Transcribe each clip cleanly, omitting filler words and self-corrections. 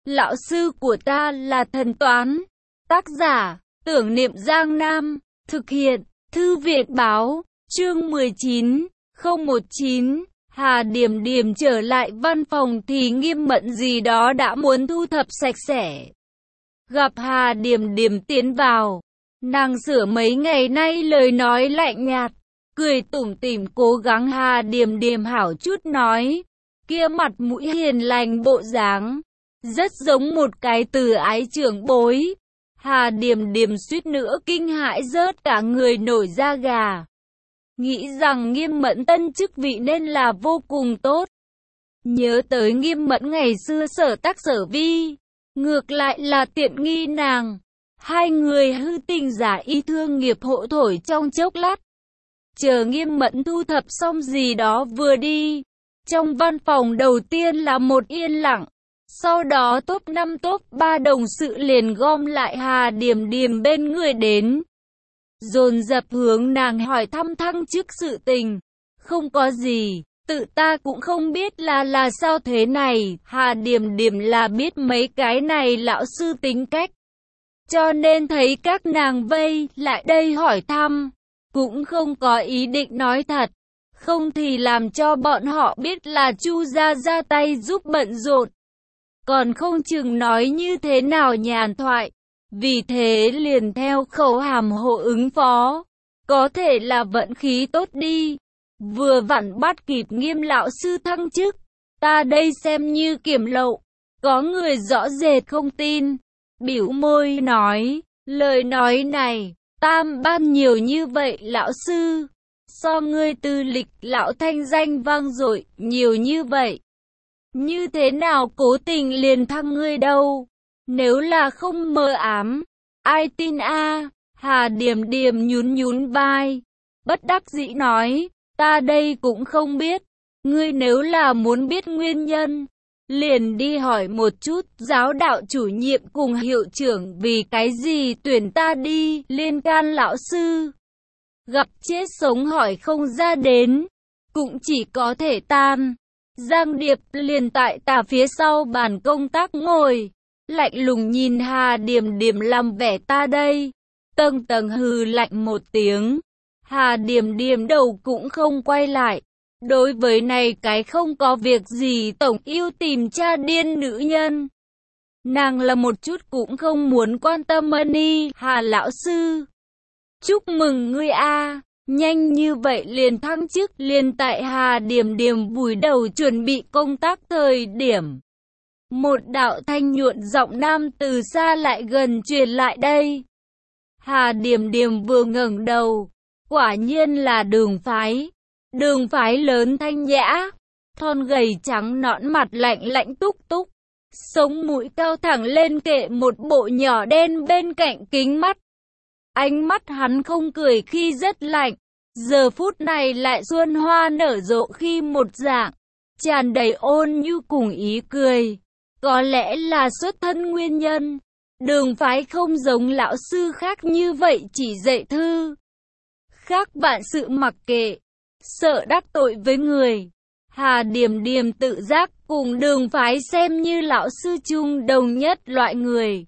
Lão sư của ta là thần toán. Tác giả, Tưởng Niệm Giang Nam. Thực hiện, Thư viện báo. Chương 19, 019. Hà Điểm Điểm trở lại văn phòng thì Nghiêm Mẫn gì đó đã muốn thu thập sạch sẽ. Gặp Hà Điểm Điểm tiến vào, nàng sửa mấy ngày nay lời nói lạnh nhạt, cười tủm tỉm cố gắng Hà Điểm Điểm hảo chút nói, kia mặt mũi hiền lành bộ dáng, rất giống một cái từ ái trưởng bối. Hà Điểm Điểm suýt nữa kinh hãi rớt cả người nổi da gà. Nghĩ rằng Nghiêm Mẫn tân chức vị nên là vô cùng tốt. Nhớ tới Nghiêm Mẫn ngày xưa sở tác sở vi, ngược lại là tiện nghi nàng. Hai người hư tình giả ý thương nghiệp hộ thổi trong chốc lát. Chờ Nghiêm Mẫn thu thập xong gì đó vừa đi. Trong văn phòng đầu tiên là một yên lặng. Sau đó top 5 top 3 đồng sự liền gom lại Hà Điểm Điểm bên người đến. Dồn dập hướng nàng hỏi thăm thăng chức sự tình. Không có gì, tự ta cũng không biết là sao thế này. Hà Điểm Điểm là biết mấy cái này lão sư tính cách, cho nên thấy các nàng vây lại đây hỏi thăm, cũng không có ý định nói thật. Không thì làm cho bọn họ biết là Chu gia ra tay giúp bận rộn, còn không chừng nói như thế nào nhàn thoại. Vì thế liền theo khẩu hàm hộ ứng phó. Có thể là vận khí tốt đi, vừa vặn bắt kịp Nghiêm lão sư thăng chức. Ta đây xem như kiểm lậu. Có người rõ rệt không tin, bĩu môi nói, lời nói này, tam ban nhiều như vậy lão sư, so ngươi tư lịch lão thanh danh vang dội nhiều như vậy, như thế nào cố tình liền thăng ngươi đâu? Nếu là không mờ ám, ai tin a? Hà Điểm Điểm nhún nhún vai, bất đắc dĩ nói, ta đây cũng không biết. Ngươi nếu là muốn biết nguyên nhân, liền đi hỏi một chút giáo đạo chủ nhiệm cùng hiệu trưởng vì cái gì tuyển ta đi liên can lão sư. Gặp chết sống hỏi không ra đến, cũng chỉ có thể tan. Giang Điệp liền tại tà phía sau bàn công tác ngồi, lạnh lùng nhìn Hà Điểm Điểm làm vẻ ta đây. Tầng tầng hừ lạnh một tiếng. Hà Điểm Điểm đầu cũng không quay lại. Đối với này cái không có việc gì tổng yêu tìm cha điên nữ nhân, nàng là một chút cũng không muốn quan tâm ân. Hà lão sư, chúc mừng ngươi a, nhanh như vậy liền thăng chức. Liền tại Hà Điểm Điểm vùi đầu chuẩn bị công tác thời điểm, một đạo thanh nhuận giọng nam từ xa lại gần truyền lại đây. Hà Điểm Điểm vừa ngẩng đầu, quả nhiên là Đường Phái. Đường Phái lớn thanh nhã, thon gầy trắng nõn, mặt lạnh lãnh túc túc, sống mũi cao thẳng lên kệ một bộ nhỏ đen bên cạnh kính mắt. Ánh mắt hắn không cười khi rất lạnh, giờ phút này lại xuân hoa nở rộ khi một dạng, tràn đầy ôn nhu cùng ý cười. Có lẽ là xuất thân nguyên nhân, Đường Phái không giống lão sư khác như vậy chỉ dạy thư, khác vạn sự mặc kệ, sợ đắc tội với người. Hà Điểm Điểm tự giác cùng Đường Phái xem như lão sư chung đồng nhất loại người.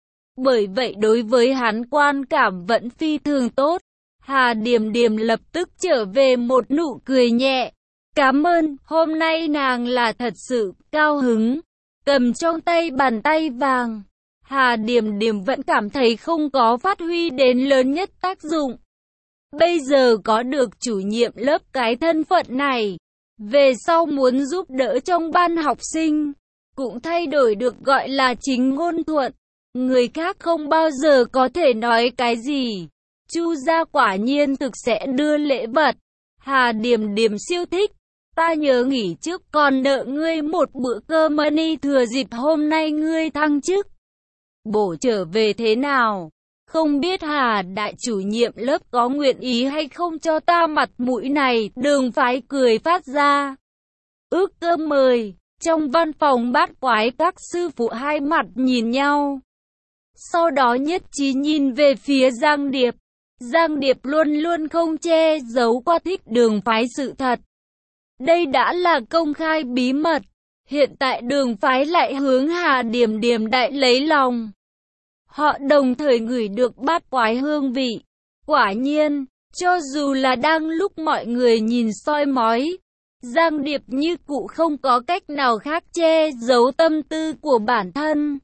Bởi vậy đối với hắn quan cảm vẫn phi thường tốt. Hà Điểm Điểm lập tức trở về một nụ cười nhẹ. Cảm ơn, hôm nay nàng là thật sự cao hứng. Cầm trong tay bàn tay vàng, Hà Điểm Điểm vẫn cảm thấy không có phát huy đến lớn nhất tác dụng. Bây giờ có được chủ nhiệm lớp cái thân phận này, về sau muốn giúp đỡ trong ban học sinh, cũng thay đổi được gọi là chính ngôn thuận. Người khác không bao giờ có thể nói cái gì. Chu gia quả nhiên thực sẽ đưa lễ vật. Hà Điểm Điểm siêu thích. Ta nhớ nghỉ trước còn nợ ngươi một bữa cơm ân. Thừa dịp hôm nay ngươi thăng chức, bổ trở về thế nào? Không biết Hà đại chủ nhiệm lớp có nguyện ý hay không cho ta mặt mũi này? Đường Phái cười phát ra. Ước cơm mời. Trong văn phòng bát quái các sư phụ hai mặt nhìn nhau, sau đó nhất trí nhìn về phía Giang Điệp. Giang Điệp luôn luôn không che giấu qua thích Đường Phái sự thật. Đây đã là công khai bí mật. Hiện tại Đường phái lại hướng Hà Điềm Điềm đại lấy lòng. Họ đồng thời ngửi được bát quái hương vị. Quả nhiên, cho dù là đang lúc mọi người nhìn soi mói, Giang Điệp như cụ không có cách nào khác che giấu tâm tư của bản thân.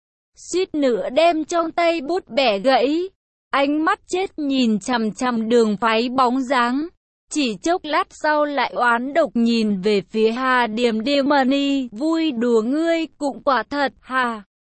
Suýt nữa đem trong tay bút bẻ gãy, ánh mắt chết nhìn chằm chằm Đường phái bóng dáng. Chỉ chốc lát sau lại oán độc nhìn về phía Hà Điềm Điềm Mani, vui đùa ngươi cũng quả thật. Hà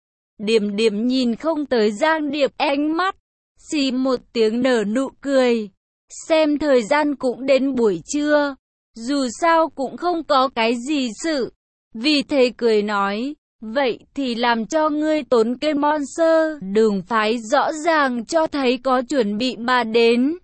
Điềm Điềm nhìn không tới Giang Điệp, ánh mắt xì một tiếng nở nụ cười. Xem thời gian cũng đến buổi trưa, dù sao cũng không có cái gì sự, vì thế cười nói, vậy thì làm cho ngươi tốn cây monster. Đường phái rõ ràng cho thấy có chuẩn bị mà đến.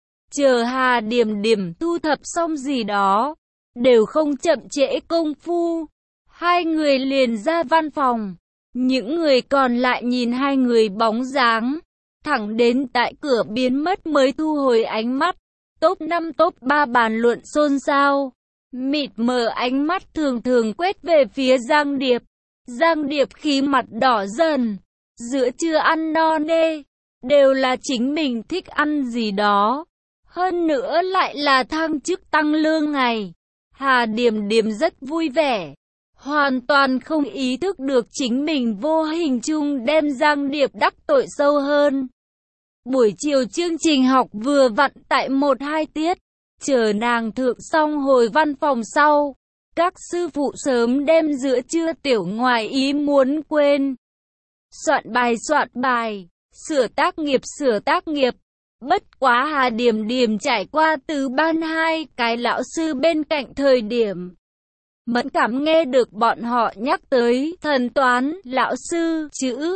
Chờ Hà Điềm Điềm thu thập xong gì đó, đều không chậm trễ công phu, hai người liền ra văn phòng. Những người còn lại nhìn hai người bóng dáng, thẳng đến tại cửa biến mất mới thu hồi ánh mắt. Top 5 top 3 bàn luận xôn xao, mịt mờ ánh mắt thường thường quét về phía Giang Điệp. Giang Điệp khí mặt đỏ dần, giữa trưa ăn no nê, đều là chính mình thích ăn gì đó. Hơn nữa lại là thăng chức tăng lương ngày. Hà Điềm Điềm rất vui vẻ, hoàn toàn không ý thức được chính mình vô hình chung đem Giang Điệp đắc tội sâu hơn. Buổi chiều chương trình học vừa vặn tại 1-2 tiết, chờ nàng thượng xong hồi văn phòng sau. Các sư phụ sớm đem giữa trưa tiểu ngoài ý muốn quên. Soạn bài, sửa tác nghiệp. Bất quá Hà Điềm Điềm trải qua từ ban hai cái lão sư bên cạnh thời điểm mẫn cảm nghe được bọn họ nhắc tới thần toán, lão sư, chữ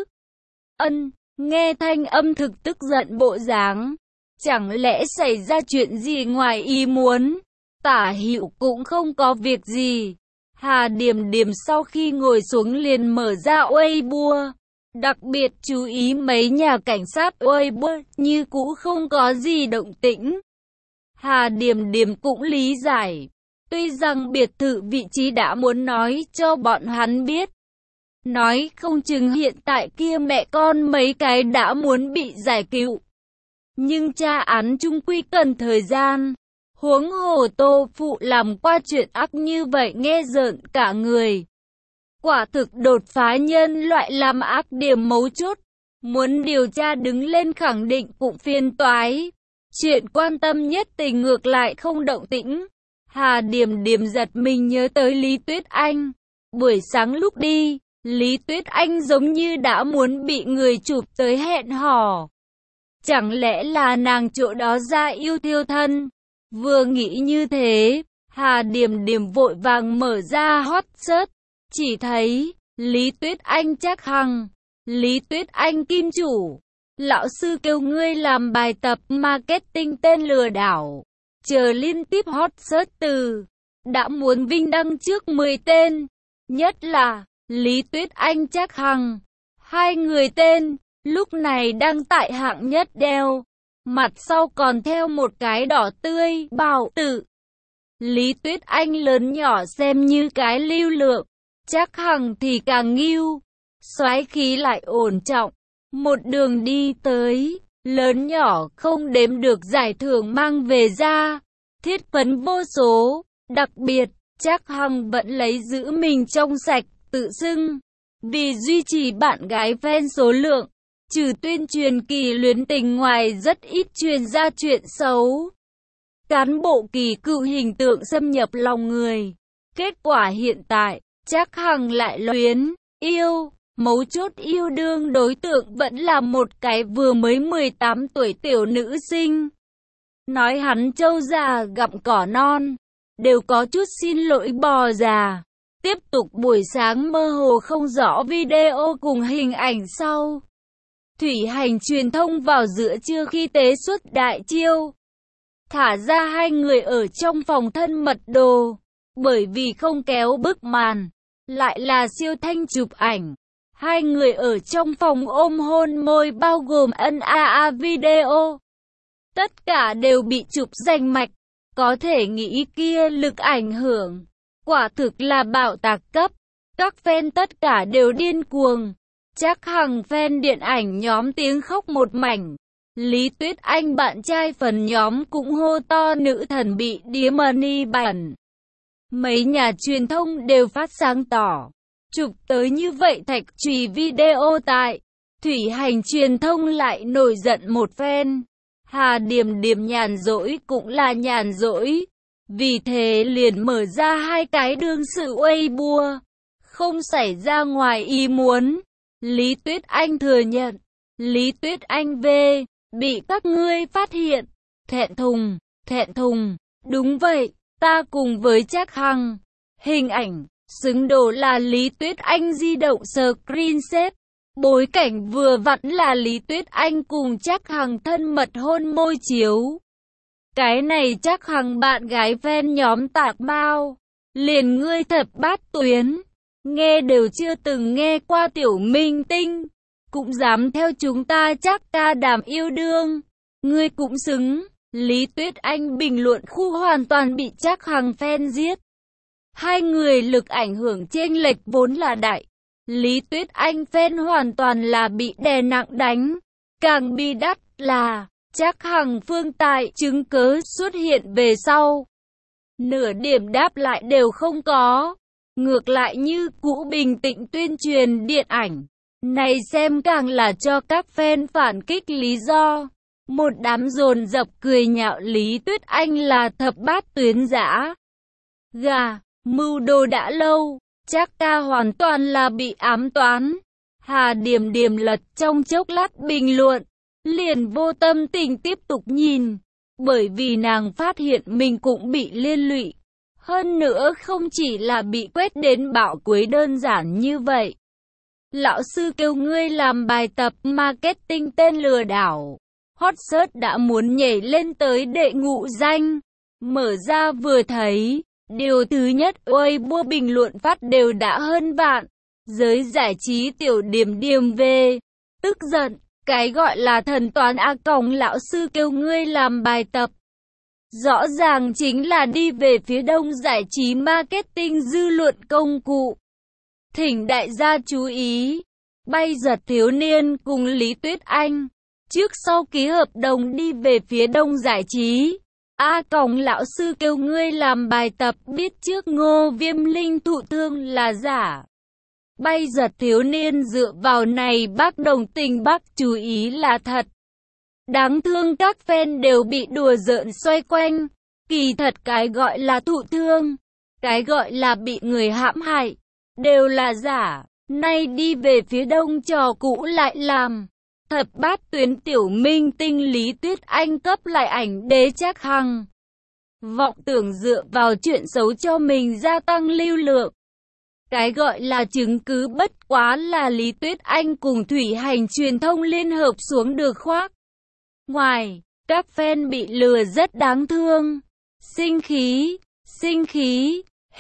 ân, nghe thanh âm thực tức giận bộ dáng. Chẳng lẽ xảy ra chuyện gì ngoài ý muốn? Tả Hữu cũng không có việc gì. Hà Điềm Điềm sau khi ngồi xuống liền mở ra Weibo. Đặc biệt chú ý mấy nhà cảnh sát Weibo như cũ không có gì động tĩnh. Hà Điềm Điềm cũng lý giải. Tuy rằng biệt thự vị trí đã muốn nói cho bọn hắn biết. Nói không chừng hiện tại kia mẹ con mấy cái đã muốn bị giải cứu. Nhưng tra án chung quy cần thời gian. Huống hồ Tô Phụ làm qua chuyện ác như vậy nghe rợn cả người. Quả thực đột phá nhân loại làm ác điểm mấu chốt. Muốn điều tra đứng lên khẳng định cũng phiền toái. Chuyện quan tâm nhất tình ngược lại không động tĩnh. Hà Điềm Điềm giật mình nhớ tới Lý Tuyết Anh. Buổi sáng lúc đi, Lý Tuyết Anh giống như đã muốn bị người chụp tới hẹn hò. Chẳng lẽ là nàng chỗ đó ra yêu thiêu thân? Vừa nghĩ như thế, Hà Điềm Điềm vội vàng mở ra hot search, chỉ thấy Lý Tuyết Anh chắc hằng, Lý Tuyết Anh kim chủ. Lão sư kêu ngươi làm bài tập marketing tên lừa đảo. Chờ liên tiếp hot search từ, đã muốn vinh đăng trước 10 tên. Nhất là Lý Tuyết Anh chắc hằng. Hai người tên, lúc này đang tại hạng nhất đeo. Mặt sau còn theo một cái đỏ tươi, bảo tử. Lý Tuyết Anh lớn nhỏ xem như cái lưu lượng. Chắc hằng thì càng nghiêu. Soái khí lại ổn trọng. Một đường đi tới, lớn nhỏ không đếm được giải thưởng mang về ra. Thiết phấn vô số. Đặc biệt, chắc hằng vẫn lấy giữ mình trong sạch, tự xưng. Vì duy trì bạn gái fan số lượng. Trừ tuyên truyền kỳ luyến tình ngoài rất ít truyền ra chuyện xấu. Cán bộ kỳ cựu hình tượng xâm nhập lòng người. Kết quả hiện tại, chắc hằng lại luyến, yêu. Mấu chốt yêu đương đối tượng vẫn là một cái vừa mới 18 tuổi tiểu nữ sinh. Nói hắn trâu già gặm cỏ non, đều có chút xin lỗi bò già. Tiếp tục buổi sáng mơ hồ không rõ video cùng hình ảnh sau. Thủy Hành truyền thông vào giữa trưa khi tế xuất đại chiêu. Thả ra hai người ở trong phòng thân mật đồ. Bởi vì không kéo bức màn, lại là siêu thanh chụp ảnh. Hai người ở trong phòng ôm hôn môi bao gồm ân a video. Tất cả đều bị chụp rành mạch. Có thể nghĩ kia lực ảnh hưởng. Quả thực là bạo tạc cấp. Các fan tất cả đều điên cuồng. Chắc hẳn fan điện ảnh nhóm tiếng khóc một mảnh. Lý Tuyết Anh bạn trai phần nhóm cũng hô to nữ thần bị Diamond bản. Mấy nhà truyền thông đều phát sáng tỏ. Chụp tới như vậy thạch trùy video tại Thủy Hành truyền thông lại nổi giận một phen. Hà Điềm Điềm nhàn rỗi cũng là nhàn rỗi. Vì thế liền mở ra 2 cái đương sự Weibo. Không xảy ra ngoài ý muốn. Lý Tuyết Anh thừa nhận. Lý Tuyết Anh bị các ngươi phát hiện. Thẹn thùng. Đúng vậy, ta cùng với Trác Hằng. Hình ảnh, xứng đồ là Lý Tuyết Anh di động screenshot. Bối cảnh vừa vặn là Lý Tuyết Anh cùng Trác Hằng thân mật hôn môi chiếu. Cái này Trác Hằng bạn gái fan nhóm tạc bao. Liền ngươi thập bát tuyến. Nghe đều chưa từng nghe qua tiểu minh tinh. Cũng dám theo chúng ta chắc ca đàm yêu đương. Ngươi cũng xứng. Lý Tuyết Anh bình luận khu hoàn toàn bị Trác Hằng fan giết. Hai người lực ảnh hưởng chênh lệch vốn là đại. Lý Tuyết Anh fan hoàn toàn là bị đè nặng đánh. Càng bi đát là Trác Hằng phương tại chứng cớ xuất hiện về sau. Nửa điểm đáp lại đều không có. Ngược lại như cũ bình tĩnh tuyên truyền điện ảnh. Này xem càng là cho các fan phản kích lý do. Một đám dồn dập cười nhạo Lý Tuyết Anh là thập bát tuyến dã. Gà, mưu đồ đã lâu, Trác ca hoàn toàn là bị ám toán. Hà Điềm Điềm lật trong chốc lát bình luận, liền vô tâm tình tiếp tục nhìn. Bởi vì nàng phát hiện mình cũng bị liên lụy. Hơn nữa không chỉ là bị quét đến bạo cuối đơn giản như vậy. Lão sư kêu ngươi làm bài tập marketing tên lừa đảo. Hot search đã muốn nhảy lên tới đệ ngũ danh. Mở ra vừa thấy, điều thứ nhất Weibo bình luận phát đều đã hơn vạn. Giới giải trí tiểu Điềm Điềm về. Tức giận, cái gọi là thần toán a còng lão sư kêu ngươi làm bài tập. Rõ ràng chính là đi về phía đông giải trí marketing dư luận công cụ. Thỉnh đại gia chú ý, Bay Giật thiếu niên cùng Lý Tuyết Anh, trước sau ký hợp đồng đi về phía đông giải trí. A còng lão sư kêu ngươi làm bài tập biết trước Ngô Viêm Linh thụ thương là giả. Bay Giật thiếu niên dựa vào này bác đồng tình bác chú ý là thật. Đáng thương các fan đều bị đùa giỡn xoay quanh. Kỳ thật cái gọi là thụ thương, cái gọi là bị người hãm hại, đều là giả. Nay đi về phía đông trò cũ lại làm. Thập bát tuyến tiểu minh tinh Lý Tuyết Anh cấp lại ảnh đế Trác Hằng. Vọng tưởng dựa vào chuyện xấu cho mình gia tăng lưu lượng. Cái gọi là chứng cứ bất quá là Lý Tuyết Anh cùng Thủy Hành truyền thông liên hợp xuống được khoác. Ngoài, các fan bị lừa rất đáng thương. Sinh khí,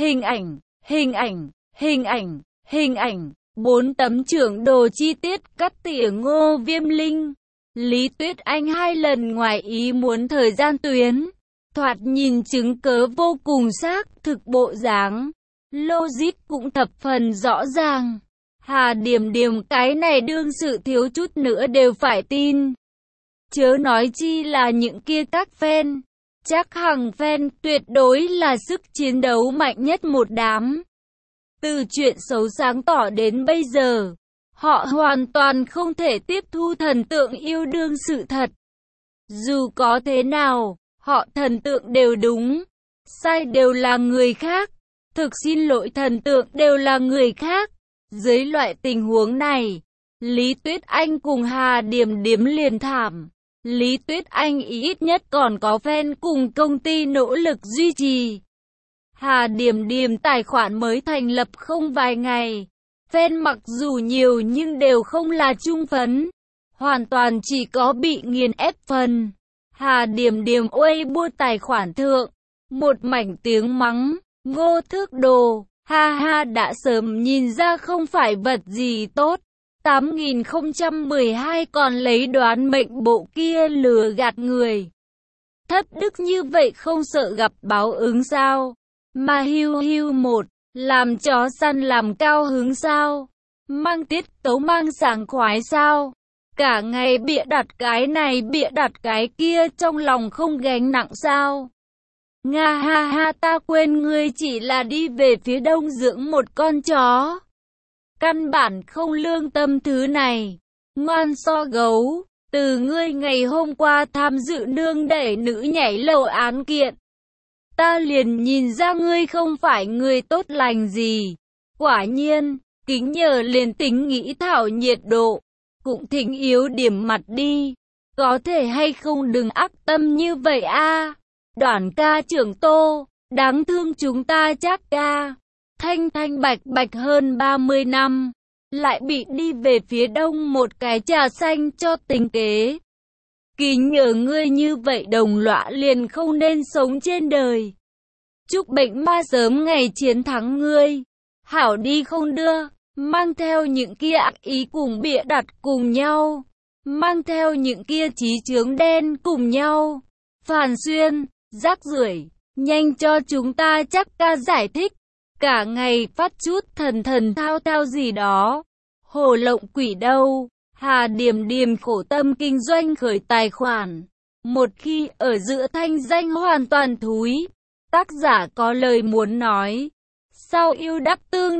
hình ảnh, 4 tấm trưởng đồ chi tiết cắt tỉa Ngô Viêm Linh. Lý Tuyết Anh 2 lần ngoài ý muốn thời gian tuyến. Thoạt nhìn chứng cớ vô cùng xác thực bộ dáng. Logic cũng thập phần rõ ràng. Hà Điềm Điềm cái này đương sự thiếu chút nữa đều phải tin. Chớ nói chi là những kia các fan. Trác Hằng fan tuyệt đối là sức chiến đấu mạnh nhất một đám. Từ chuyện xấu sáng tỏ đến bây giờ, họ hoàn toàn không thể tiếp thu thần tượng yêu đương sự thật. Dù có thế nào, họ thần tượng đều đúng, sai đều là người khác. Thực xin lỗi thần tượng đều là người khác. Dưới loại tình huống này, Lý Tuyết Anh cùng Hà Điềm Điềm liền thảm. Lý Tuyết Anh ít nhất còn có fan cùng công ty nỗ lực duy trì. Hà Điềm Điềm tài khoản mới thành lập không vài ngày. Fan mặc dù nhiều nhưng đều không là trung phấn. Hoàn toàn chỉ có bị nghiền ép phần. Hà Điềm Điềm Weibo tài khoản thượng. Một mảnh tiếng mắng. Ngô Thước Đồ. Ha ha đã sớm nhìn ra không phải vật gì tốt. 8012 còn lấy đoán mệnh bộ kia lừa gạt người. Thất đức như vậy không sợ gặp báo ứng sao? Mà hiu hiu một, Làm chó săn làm cao hứng sao? Mang tiết tấu mang sảng khoái sao? Cả ngày bịa đặt cái này bịa đặt cái kia trong lòng không gánh nặng sao? Nga ha ha, ta quên ngươi chỉ là đi về phía đông dưỡng một con chó. Căn bản không lương tâm thứ này. Ngoan so gấu, từ ngươi ngày hôm qua tham dự nương đẩy nữ nhảy lầu án kiện. Ta liền nhìn ra ngươi không phải người tốt lành gì. Quả nhiên, kính nhờ liền tính nghĩ thảo nhiệt độ, cũng thỉnh yếu điểm mặt đi. Có thể hay không đừng ác tâm như vậy a. Đoàn ca trưởng Tô, đáng thương chúng ta chắc ca. Thanh thanh bạch bạch hơn 30 năm, lại bị đi về phía đông một cái trà xanh cho tính kế. Kính nhờ ngươi như vậy đồng lõa liền không nên sống trên đời. Chúc bệnh ma sớm ngày chiến thắng ngươi. Hảo đi không đưa, mang theo những kia ác ý cùng bịa đặt cùng nhau. Mang theo những kia chí chướng đen cùng nhau. Phàn Xuyên, rác rưởi, nhanh cho chúng ta chắc ca giải thích. Cả ngày phát chút thần thần thao thao gì đó. Hồ lộng quỷ đâu. Hà Điềm Điềm khổ tâm kinh doanh khởi tài khoản. Một khi ở giữa thanh danh hoàn toàn thúi. Tác giả có lời muốn nói. Sau yêu đắp tương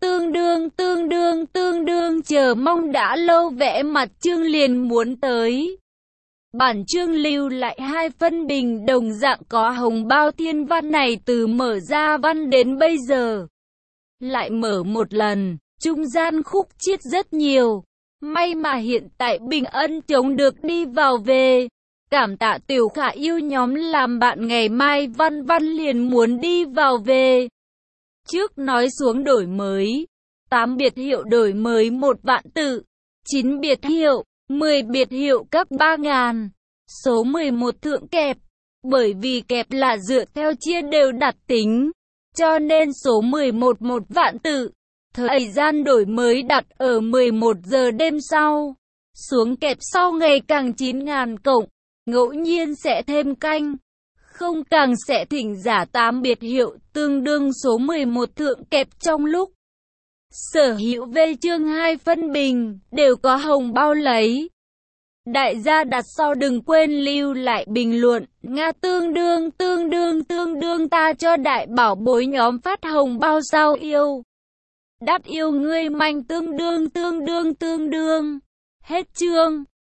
đương chờ mong đã lâu vẽ mặt chương liền muốn tới. Bản chương lưu lại 2 phân bình đồng dạng có hồng bao thiên văn này từ mở ra văn đến bây giờ. Lại mở một lần, trung gian khúc chiết rất nhiều. May mà hiện tại Bình Ân chống được đi vào về. Cảm tạ Tiểu Khả yêu nhóm làm bạn, ngày mai Văn Văn liền muốn đi vào về. Trước nói xuống đổi mới. 8 biệt hiệu đổi mới 1 vạn tự. 9 biệt hiệu, 10 biệt hiệu các 3.000. Số 11 thượng kẹp. Bởi vì kẹp là dựa theo chia đều đặt tính. Cho nên số 11 1 vạn tự. Thời gian đổi mới đặt ở 11 giờ đêm sau. Xuống kẹp sau ngày càng 9.000 cộng. Ngẫu nhiên sẽ thêm canh. Không càng sẽ thỉnh giả 8 biệt hiệu tương đương số 11 thượng kẹp trong lúc. Sở hữu về chương 2 phân bình đều có hồng bao lấy. Đại gia đặt sau đừng quên lưu lại bình luận. Nga tương đương ta cho đại bảo bối nhóm phát hồng bao sao yêu. Đắt yêu ngươi manh tương đương. Hết chương.